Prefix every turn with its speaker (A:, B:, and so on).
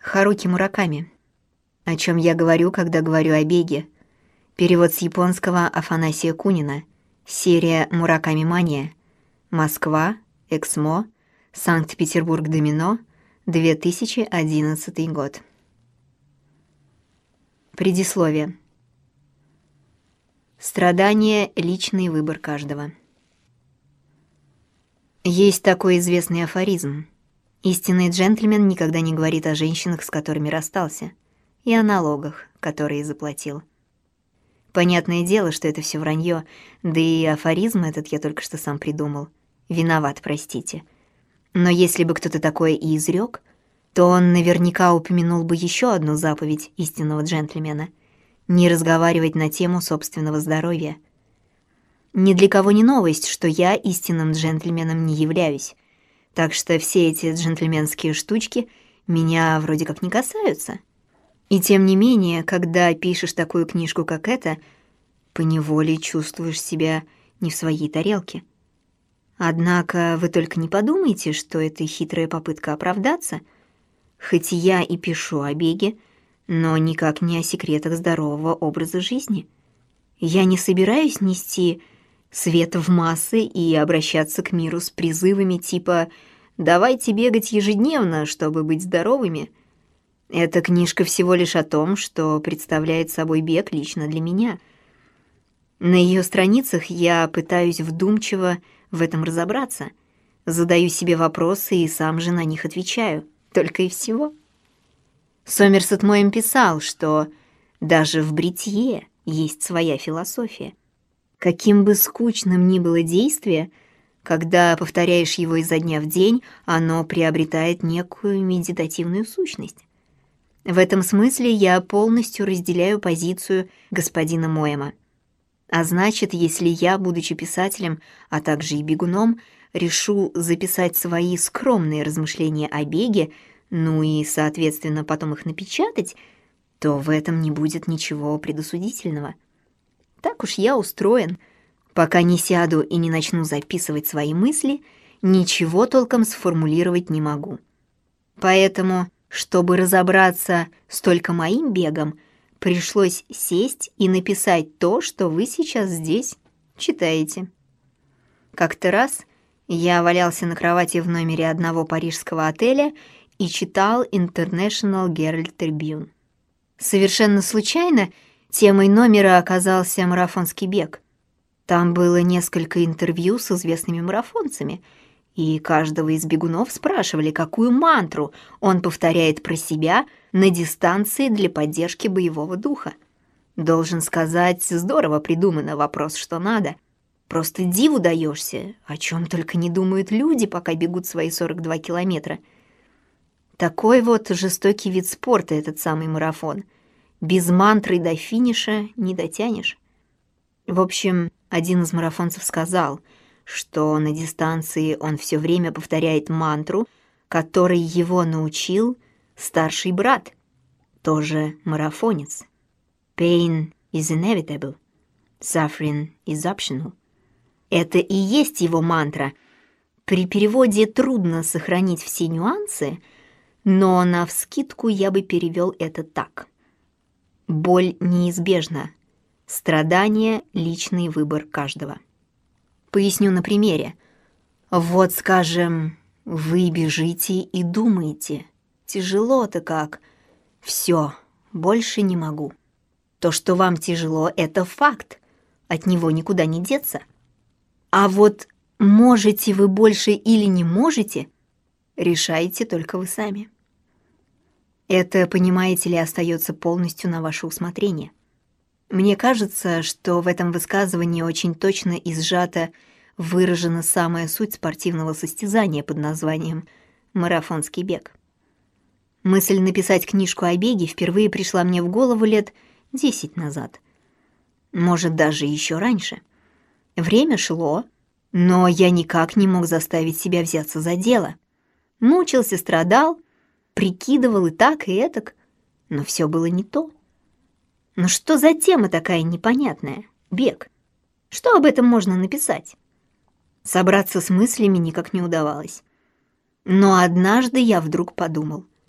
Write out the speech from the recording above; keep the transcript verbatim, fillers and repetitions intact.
A: Харуки Мураками. О чем я говорю, когда говорю о беге. Перевод с японского Афанасия Кунина. Серия «Мураками Мания». Москва, Эксмо, Санкт-Петербург Домино, две тысячи одиннадцатый год. Предисловие. Страдание — личный выбор каждого. Есть такой известный афоризм. Истинный джентльмен никогда не говорит о женщинах, с которыми расстался, и о налогах, которые заплатил. Понятное дело, что это все вранье, да и афоризм этот я только что сам придумал. Виноват, простите. Но если бы кто-то такое и изрек, то он наверняка упомянул бы еще одну заповедь истинного джентльмена — не разговаривать на тему собственного здоровья. Ни для кого не новость, что я истинным джентльменом не являюсь, так что все эти джентльменские штучки меня вроде как не касаются. И тем не менее, когда пишешь такую книжку, как эта, поневоле чувствуешь себя не в своей тарелке. Однако вы только не подумайте, что это хитрая попытка оправдаться. Хоть я и пишу о беге, но никак не о секретах здорового образа жизни. Я не собираюсь нести свет в массы и обращаться к миру с призывами типа «давайте бегать ежедневно, чтобы быть здоровыми». Эта книжка всего лишь о том, что представляет собой бег лично для меня. На ее страницах я пытаюсь вдумчиво в этом разобраться, задаю себе вопросы и сам же на них отвечаю. Только и всего. Сомерсет Моэм писал, что даже в бритье есть своя философия. Каким бы скучным ни было действие, когда повторяешь его изо дня в день, оно приобретает некую медитативную сущность. В этом смысле я полностью разделяю позицию господина Моэма. А значит, если я, будучи писателем, а также и бегуном, решу записать свои скромные размышления о беге, ну и, соответственно, потом их напечатать, то в этом не будет ничего предосудительного. Так уж я устроен. Пока не сяду и не начну записывать свои мысли, ничего толком сформулировать не могу. Поэтому, чтобы разобраться с только моим бегом, пришлось сесть и написать то, что вы сейчас здесь читаете. Как-то раз я валялся на кровати в номере одного парижского отеля и читал International Herald Tribune. Совершенно случайно темой номера оказался марафонский бег. Там было несколько интервью с известными марафонцами, и каждого из бегунов спрашивали, какую мантру он повторяет про себя на дистанции для поддержки боевого духа. Должен сказать, здорово придумано, вопрос что надо. Просто диву даешься, о чем только не думают люди, пока бегут свои сорок два километра. Такой вот жестокий вид спорта этот самый марафон. Без мантры до финиша не дотянешь. В общем, один из марафонцев сказал, что на дистанции он все время повторяет мантру, которой его научил старший брат, тоже марафонец. Pain is inevitable, suffering is optional. Это и есть его мантра. При переводе трудно сохранить все нюансы, но навскидку я бы перевел это так. Боль неизбежна. Страдание — личный выбор каждого. Поясню на примере. Вот, скажем, вы бежите и думаете. Тяжело-то как. Все, больше не могу. То, что вам тяжело, это факт. От него никуда не деться. А вот можете вы больше или не можете, решаете только вы сами. Это, понимаете ли, остается полностью на ваше усмотрение. Мне кажется, что в этом высказывании очень точно и сжато выражена самая суть спортивного состязания под названием «марафонский бег». Мысль написать книжку о беге впервые пришла мне в голову лет десять назад. Может, даже еще раньше. Время шло, но я никак не мог заставить себя взяться за дело. Мучился, страдал, прикидывал и так, и этак, но все было не то. Но что за тема такая непонятная? Бег. Что об этом можно написать? Собраться с мыслями никак не удавалось. Но однажды я вдруг подумал,